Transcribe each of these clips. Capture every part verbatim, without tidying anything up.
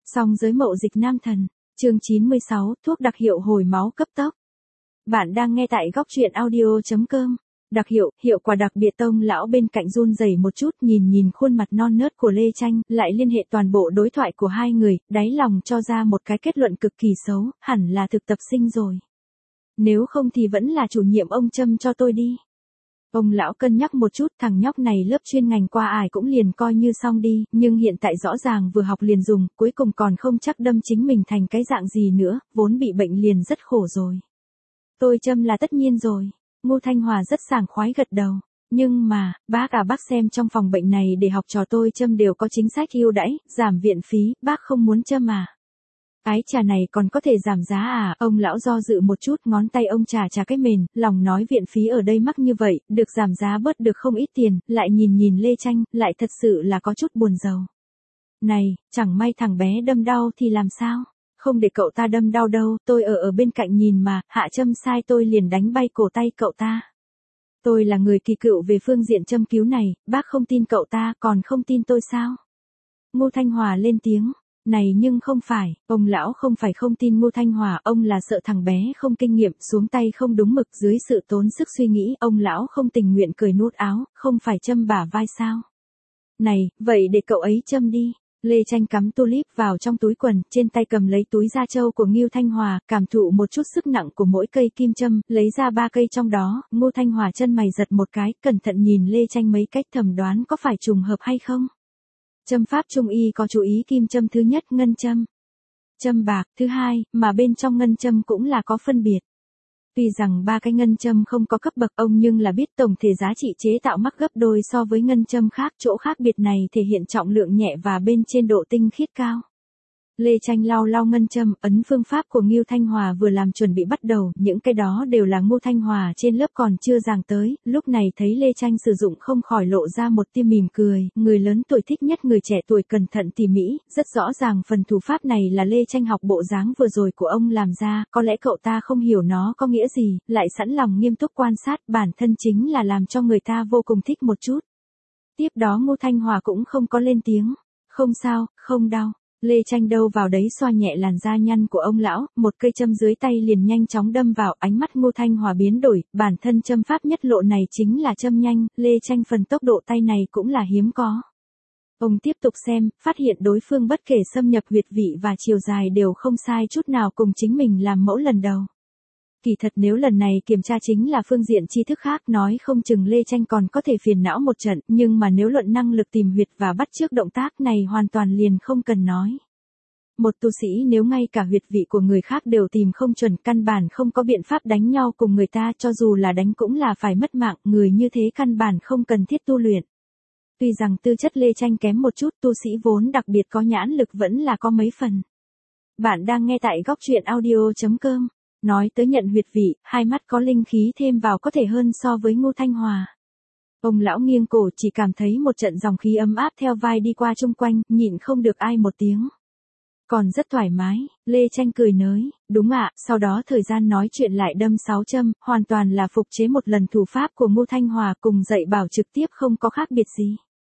Song giới mậu dịch nam thần, chương chín mươi sáu, thuốc đặc hiệu hồi máu cấp tốc. Bạn đang nghe tại góc truyện audio chấm com. Đặc hiệu, hiệu quả đặc biệt. Tông lão bên cạnh run rẩy một chút, nhìn nhìn khuôn mặt non nớt của Lê Tranh, lại liên hệ toàn bộ đối thoại của hai người, đáy lòng cho ra một cái kết luận cực kỳ xấu, hẳn là thực tập sinh rồi. Nếu không thì vẫn là chủ nhiệm ông châm cho tôi đi. Ông lão cân nhắc một chút, thằng nhóc này lớp chuyên ngành qua ải cũng liền coi như xong đi, nhưng hiện tại rõ ràng vừa học liền dùng, cuối cùng còn không chắc đâm chính mình thành cái dạng gì nữa, vốn bị bệnh liền rất khổ rồi. Tôi châm là tất nhiên rồi. Ngô Thanh Hòa rất sảng khoái gật đầu. Nhưng mà, bác à bác xem trong phòng bệnh này để học trò tôi châm đều có chính sách ưu đãi, giảm viện phí, bác không muốn châm à? Ái trà này còn có thể giảm giá à? Ông lão do dự một chút, ngón tay ông trà trà cái mền, lòng nói viện phí ở đây mắc như vậy, được giảm giá bớt được không ít tiền, lại nhìn nhìn Lê Tranh, lại thật sự là có chút buồn rầu. Này, chẳng may thằng bé đâm đau thì làm sao? Không để cậu ta đâm đau đâu, tôi ở ở bên cạnh nhìn mà, hạ châm sai tôi liền đánh bay cổ tay cậu ta. Tôi là người kỳ cựu về phương diện châm cứu này, bác không tin cậu ta, còn không tin tôi sao? Ngô Thanh Hòa lên tiếng. Này nhưng không phải, ông lão không phải không tin Ngô Thanh Hòa, ông là sợ thằng bé không kinh nghiệm, xuống tay không đúng mực. Dưới sự tốn sức suy nghĩ, ông lão không tình nguyện cởi nút áo, không phải châm bả vai sao? Này, vậy để cậu ấy châm đi. Lê Tranh cắm tulip vào trong túi quần, trên tay cầm lấy túi da trâu của Ngô Thanh Hòa, cảm thụ một chút sức nặng của mỗi cây kim châm, lấy ra ba cây trong đó. Ngô Thanh Hòa chân mày giật một cái, cẩn thận nhìn Lê Tranh mấy cách, thầm đoán có phải trùng hợp hay không. Châm pháp trung y có chú ý kim châm thứ nhất ngân châm, châm bạc thứ hai, mà bên trong ngân châm cũng là có phân biệt. Tuy rằng ba cái ngân châm không có cấp bậc ông nhưng là biết tổng thể giá trị chế tạo mắc gấp đôi so với ngân châm khác, chỗ khác biệt này thể hiện trọng lượng nhẹ và bên trên độ tinh khiết cao. Lê Tranh lau lau ngân châm, ấn phương pháp của Ngô Thanh Hòa vừa làm chuẩn bị bắt đầu, những cái đó đều là Ngô Thanh Hòa trên lớp còn chưa giảng tới, lúc này thấy Lê Tranh sử dụng không khỏi lộ ra một tia mỉm cười, người lớn tuổi thích nhất người trẻ tuổi cẩn thận tỉ mỉ, rất rõ ràng phần thủ pháp này là Lê Tranh học bộ dáng vừa rồi của ông làm ra, có lẽ cậu ta không hiểu nó có nghĩa gì, lại sẵn lòng nghiêm túc quan sát, bản thân chính là làm cho người ta vô cùng thích một chút. Tiếp đó Ngô Thanh Hòa cũng không có lên tiếng, không sao, không đau. Lê Tranh đâu vào đấy xoa nhẹ làn da nhăn của ông lão, một cây châm dưới tay liền nhanh chóng đâm vào, ánh mắt Ngô Thanh Hòa biến đổi, bản thân châm pháp nhất lộ này chính là châm nhanh, Lê Tranh phần tốc độ tay này cũng là hiếm có. Ông tiếp tục xem, phát hiện đối phương bất kể xâm nhập huyệt vị và chiều dài đều không sai chút nào cùng chính mình làm mẫu lần đầu. Kỳ thật nếu lần này kiểm tra chính là phương diện tri thức khác, nói không chừng Lê Tranh còn có thể phiền não một trận, nhưng mà nếu luận năng lực tìm huyệt và bắt chước động tác này hoàn toàn liền không cần nói. Một tu sĩ nếu ngay cả huyệt vị của người khác đều tìm không chuẩn, căn bản không có biện pháp đánh nhau cùng người ta, cho dù là đánh cũng là phải mất mạng, người như thế căn bản không cần thiết tu luyện. Tuy rằng tư chất Lê Tranh kém một chút, tu sĩ vốn đặc biệt có nhãn lực vẫn là có mấy phần. Bạn đang nghe tại góc truyện audio chấm com. Nói tới nhận huyệt vị, hai mắt có linh khí thêm vào có thể hơn so với Ngô Thanh Hòa. Ông lão nghiêng cổ chỉ cảm thấy một trận dòng khí ấm áp theo vai đi qua chung quanh, nhịn không được ai một tiếng. Còn rất thoải mái, Lê Tranh cười nới, đúng ạ, sau đó thời gian nói chuyện lại đâm sáu châm, hoàn toàn là phục chế một lần thủ pháp của Ngô Thanh Hòa cùng dạy bảo trực tiếp không có khác biệt gì.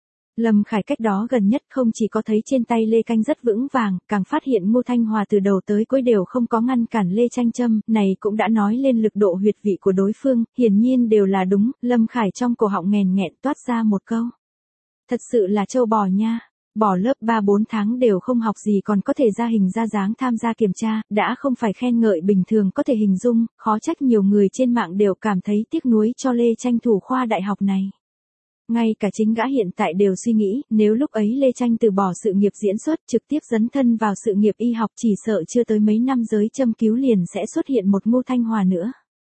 Lâm Khải cách đó gần nhất không chỉ có thấy trên tay Lê Canh rất vững vàng, càng phát hiện Ngô Thanh Hòa từ đầu tới cuối đều không có ngăn cản Lê Tranh châm, này cũng đã nói lên lực độ huyệt vị của đối phương, hiển nhiên đều là đúng, Lâm Khải trong cổ họng nghèn nghẹn toát ra một câu. Thật sự là trâu bò nha, bỏ lớp ba bốn tháng đều không học gì còn có thể ra hình ra dáng tham gia kiểm tra, đã không phải khen ngợi bình thường có thể hình dung, khó trách nhiều người trên mạng đều cảm thấy tiếc nuối cho Lê Tranh thủ khoa đại học này. Ngay cả chính gã hiện tại đều suy nghĩ, nếu lúc ấy Lê Tranh từ bỏ sự nghiệp diễn xuất trực tiếp dấn thân vào sự nghiệp y học chỉ sợ chưa tới mấy năm giới châm cứu liền sẽ xuất hiện một Ngô Thanh Hòa nữa.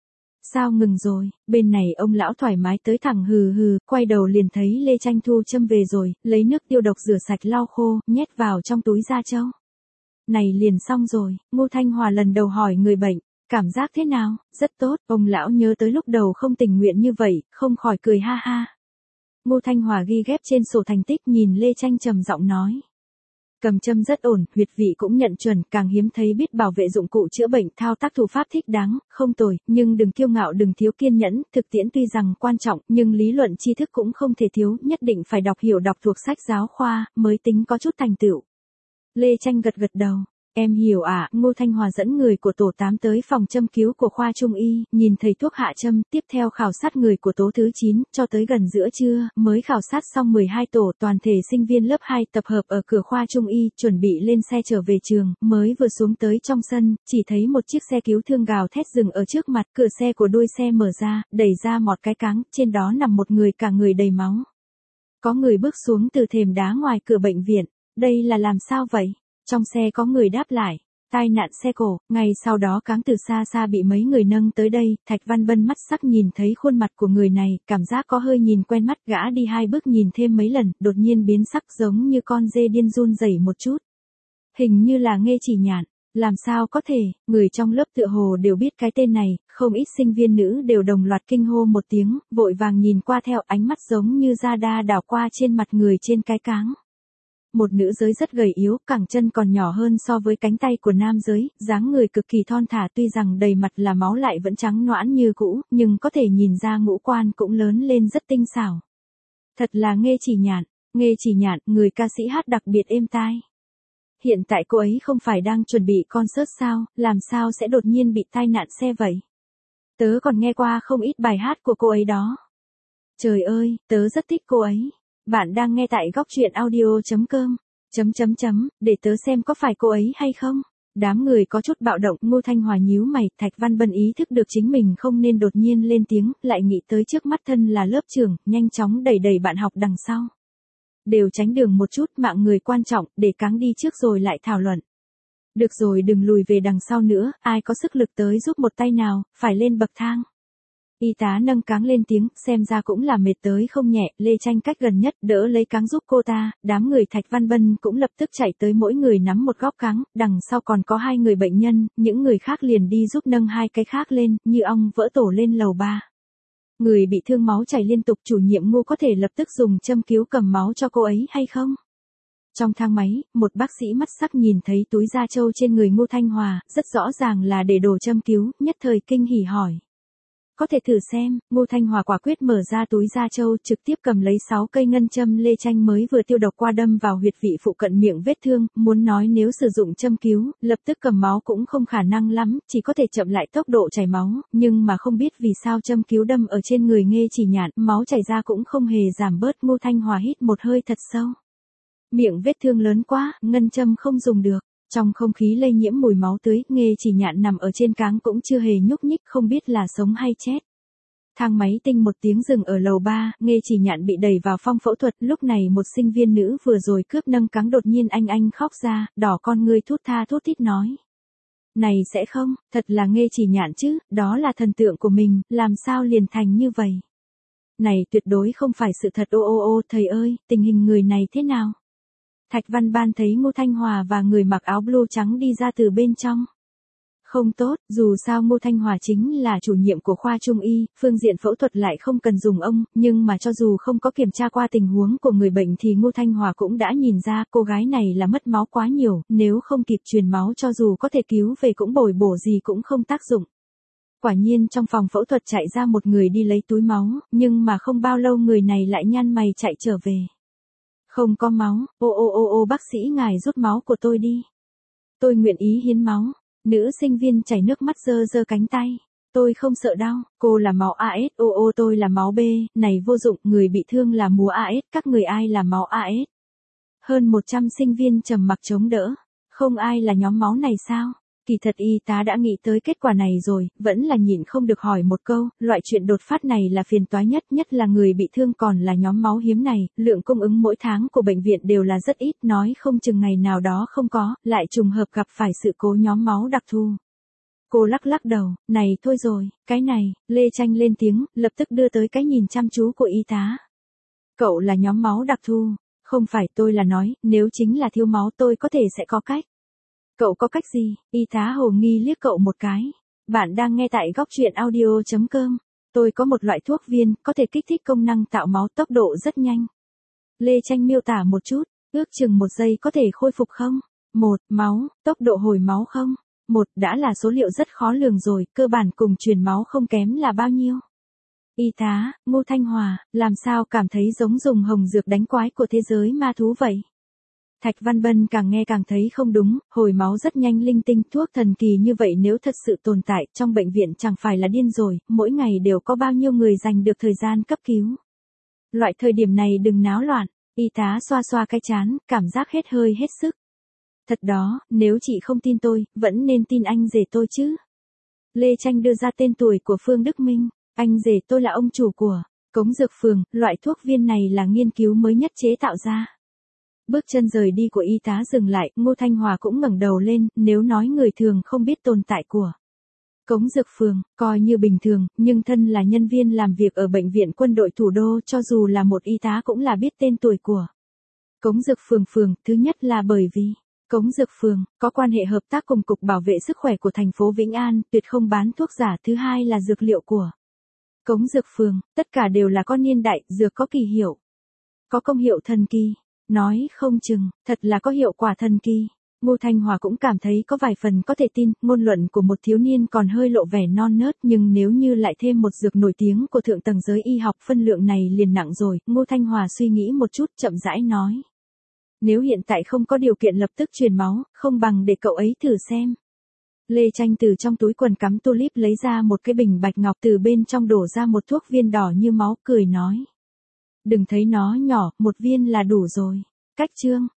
Sao ngừng rồi, bên này ông lão thoải mái tới thẳng hừ hừ, quay đầu liền thấy Lê Tranh thu châm về rồi, lấy nước tiêu độc rửa sạch lau khô, nhét vào trong túi da trâu. Này liền xong rồi, Ngô Thanh Hòa lần đầu hỏi người bệnh, cảm giác thế nào, rất tốt, ông lão nhớ tới lúc đầu không tình nguyện như vậy, không khỏi cười ha ha. Ngô Thanh Hòa ghi ghép trên sổ thành tích nhìn Lê Tranh trầm giọng nói. Cầm châm rất ổn, huyệt vị cũng nhận chuẩn, càng hiếm thấy biết bảo vệ dụng cụ chữa bệnh, thao tác thủ pháp thích đáng, không tồi, nhưng đừng kiêu ngạo đừng thiếu kiên nhẫn, thực tiễn tuy rằng quan trọng, nhưng lý luận tri thức cũng không thể thiếu, nhất định phải đọc hiểu đọc thuộc sách giáo khoa, mới tính có chút thành tựu. Lê Tranh gật gật đầu. Em hiểu ạ, à, Ngô Thanh Hòa dẫn người của tổ tám tới phòng châm cứu của khoa trung y, nhìn thầy thuốc hạ châm, tiếp theo khảo sát người của tố thứ chín, cho tới gần giữa trưa, mới khảo sát xong mười hai tổ toàn thể sinh viên lớp hai tập hợp ở cửa khoa trung y, chuẩn bị lên xe trở về trường, mới vừa xuống tới trong sân, chỉ thấy một chiếc xe cứu thương gào thét dừng ở trước mặt, cửa xe của đuôi xe mở ra, đẩy ra một cái cáng, trên đó nằm một người cả người đầy máu. Có người bước xuống từ thềm đá ngoài cửa bệnh viện, đây là làm sao vậy? Trong xe có người đáp lại, tai nạn xe cổ, ngay sau đó cáng từ xa xa bị mấy người nâng tới đây, Thạch Văn Bân mắt sắc nhìn thấy khuôn mặt của người này, cảm giác có hơi nhìn quen mắt, gã đi hai bước nhìn thêm mấy lần, đột nhiên biến sắc giống như con dê điên run rẩy một chút. Hình như là Nghê Chỉ Nhạn, làm sao có thể, người trong lớp tựa hồ đều biết cái tên này, không ít sinh viên nữ đều đồng loạt kinh hô một tiếng, vội vàng nhìn qua theo ánh mắt giống như da đa đảo qua trên mặt người trên cái cáng. Một nữ giới rất gầy yếu, cẳng chân còn nhỏ hơn so với cánh tay của nam giới, dáng người cực kỳ thon thả, tuy rằng đầy mặt là máu lại vẫn trắng nõn như cũ, nhưng có thể nhìn ra ngũ quan cũng lớn lên rất tinh xảo. Thật là Nghê Chỉ Nhạn, Nghê Chỉ Nhạn, người ca sĩ hát đặc biệt êm tai. Hiện tại cô ấy không phải đang chuẩn bị concert sao, làm sao sẽ đột nhiên bị tai nạn xe vậy? Tớ còn nghe qua không ít bài hát của cô ấy đó. Trời ơi, tớ rất thích cô ấy. Bạn đang nghe tại góc truyện audio chấm com, chấm chấm chấm, để tớ xem có phải cô ấy hay không. Đám người có chút bạo động, Ngô Thanh Hòa nhíu mày, Thạch Văn Bân ý thức được chính mình không nên đột nhiên lên tiếng, lại nghĩ tới trước mắt thân là lớp trưởng, nhanh chóng đẩy đẩy bạn học đằng sau. Đều tránh đường một chút, mạng người quan trọng, để cáng đi trước rồi lại thảo luận. Được rồi, đừng lùi về đằng sau nữa, ai có sức lực tới giúp một tay nào, phải lên bậc thang. Y tá nâng cáng lên tiếng, xem ra cũng là mệt tới không nhẹ, Lê Tranh cách gần nhất đỡ lấy cáng giúp cô ta, đám người Thạch Văn Bân cũng lập tức chạy tới mỗi người nắm một góc cáng, đằng sau còn có hai người bệnh nhân, những người khác liền đi giúp nâng hai cái khác lên, như ong vỡ tổ lên lầu ba. Người bị thương máu chảy liên tục, chủ nhiệm Ngô có thể lập tức dùng châm cứu cầm máu cho cô ấy hay không? Trong thang máy, một bác sĩ mắt sắc nhìn thấy túi da trâu trên người Ngô Thanh Hòa, rất rõ ràng là để đồ châm cứu, nhất thời kinh hỉ hỏi. Có thể thử xem, Ngô Thanh Hòa quả quyết mở ra túi da trâu, trực tiếp cầm lấy sáu cây ngân châm Lê Tranh mới vừa tiêu độc qua đâm vào huyệt vị phụ cận miệng vết thương, muốn nói nếu sử dụng châm cứu, lập tức cầm máu cũng không khả năng lắm, chỉ có thể chậm lại tốc độ chảy máu, nhưng mà không biết vì sao châm cứu đâm ở trên người Nghê Chỉ Nhạn, máu chảy ra cũng không hề giảm bớt. Ngô Thanh Hòa hít một hơi thật sâu. Miệng vết thương lớn quá, ngân châm không dùng được. Trong không khí lây nhiễm mùi máu tươi, Nghê Chỉ Nhạn nằm ở trên cáng cũng chưa hề nhúc nhích, không biết là sống hay chết. Thang máy tinh một tiếng dừng ở lầu ba, Nghê Chỉ Nhạn bị đẩy vào phòng phẫu thuật, lúc này một sinh viên nữ vừa rồi cướp nâng cáng đột nhiên anh anh khóc ra, đỏ con ngươi thút tha thút thít nói. Này sẽ không, thật là Nghê Chỉ Nhạn chứ, đó là thần tượng của mình, làm sao liền thành như vậy? Này tuyệt đối không phải sự thật, ô ô ô thầy ơi, tình hình người này thế nào? Thạch Văn Ban thấy Ngô Thanh Hòa và người mặc áo blue trắng đi ra từ bên trong. Không tốt, dù sao Ngô Thanh Hòa chính là chủ nhiệm của khoa trung y, phương diện phẫu thuật lại không cần dùng ông, nhưng mà cho dù không có kiểm tra qua tình huống của người bệnh thì Ngô Thanh Hòa cũng đã nhìn ra cô gái này là mất máu quá nhiều, nếu không kịp truyền máu cho dù có thể cứu về cũng bồi bổ gì cũng không tác dụng. Quả nhiên trong phòng phẫu thuật chạy ra một người đi lấy túi máu, nhưng mà không bao lâu người này lại nhăn mày chạy trở về. Không có máu, ô ô ô ô bác sĩ ngài rút máu của tôi đi. Tôi nguyện ý hiến máu. Nữ sinh viên chảy nước mắt giơ giơ cánh tay. Tôi không sợ đau, cô là máu a ét, ô ô tôi là máu B, này vô dụng, người bị thương là múa a ét, các người ai là máu a ét. Hơn một trăm sinh viên trầm mặc chống đỡ, không ai là nhóm máu này sao? Kỳ thật y tá đã nghĩ tới kết quả này rồi, vẫn là nhịn không được hỏi một câu, loại chuyện đột phát này là phiền toái nhất, nhất là người bị thương còn là nhóm máu hiếm này, lượng cung ứng mỗi tháng của bệnh viện đều là rất ít, nói không chừng ngày nào đó không có, lại trùng hợp gặp phải sự cố nhóm máu đặc thù. Cô lắc lắc đầu, này thôi rồi, cái này, Lê Tranh lên tiếng, lập tức đưa tới cái nhìn chăm chú của y tá. Cậu là nhóm máu đặc thù, không phải, tôi là nói, nếu chính là thiếu máu tôi có thể sẽ có cách. Cậu có cách gì? Y tá hồ nghi liếc cậu một cái. Bạn đang nghe tại góc truyện audio chấm com. Tôi có một loại thuốc viên, có thể kích thích công năng tạo máu, tốc độ rất nhanh. Lê Tranh miêu tả một chút, ước chừng một giây có thể khôi phục không? Một, máu, tốc độ hồi máu không? Một, đã là số liệu rất khó lường rồi, cơ bản cùng truyền máu không kém là bao nhiêu? Y tá, Ngô Thanh Hòa, làm sao cảm thấy giống dùng hồng dược đánh quái của thế giới ma thú vậy? Thạch Văn Bân càng nghe càng thấy không đúng, hồi máu rất nhanh linh tinh, thuốc thần kỳ như vậy nếu thật sự tồn tại trong bệnh viện chẳng phải là điên rồi, mỗi ngày đều có bao nhiêu người dành được thời gian cấp cứu. Loại thời điểm này đừng náo loạn, y tá xoa xoa cái chán, cảm giác hết hơi hết sức. Thật đó, nếu chị không tin tôi, vẫn nên tin anh rể tôi chứ. Lê Tranh đưa ra tên tuổi của Phương Đức Minh, anh rể tôi là ông chủ của Cống Dược Phường, loại thuốc viên này là nghiên cứu mới nhất chế tạo ra. Bước chân rời đi của y tá dừng lại, Ngô Thanh Hòa cũng ngẩng đầu lên, nếu nói người thường không biết tồn tại của Cống Dược Phường, coi như bình thường, nhưng thân là nhân viên làm việc ở bệnh viện quân đội thủ đô cho dù là một y tá cũng là biết tên tuổi của Cống Dược Phường phường, thứ nhất là bởi vì Cống Dược Phường có quan hệ hợp tác cùng Cục Bảo vệ Sức khỏe của thành phố Vĩnh An, tuyệt không bán thuốc giả, thứ hai là dược liệu của Cống Dược Phường, tất cả đều là có niên đại, dược có kỳ hiệu, có công hiệu thần kỳ. Nói không chừng, thật là có hiệu quả thần kỳ. Ngô Thanh Hòa cũng cảm thấy có vài phần có thể tin, ngôn luận của một thiếu niên còn hơi lộ vẻ non nớt, nhưng nếu như lại thêm một dược nổi tiếng của thượng tầng giới y học, phân lượng này liền nặng rồi. Ngô Thanh Hòa suy nghĩ một chút, chậm rãi nói. Nếu hiện tại không có điều kiện lập tức truyền máu, không bằng để cậu ấy thử xem. Lê Tranh từ trong túi quần cắm tulip lấy ra một cái bình bạch ngọc, từ bên trong đổ ra một thuốc viên đỏ như máu, cười nói. Đừng thấy nó nhỏ, một viên là đủ rồi. Cách chương.